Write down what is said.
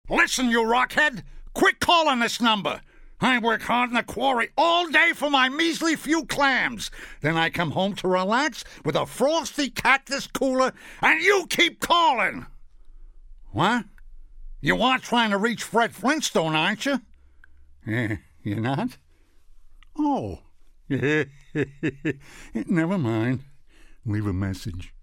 Listen, you rockhead. Quit calling this number. I work hard in the quarry all day for my measly few clams. Then I come home to relax with a frosty cactus cooler, and you keep calling. What? You are trying to reach Fred Flintstone, aren't you? You're not? Oh. Never mind. Leave a message.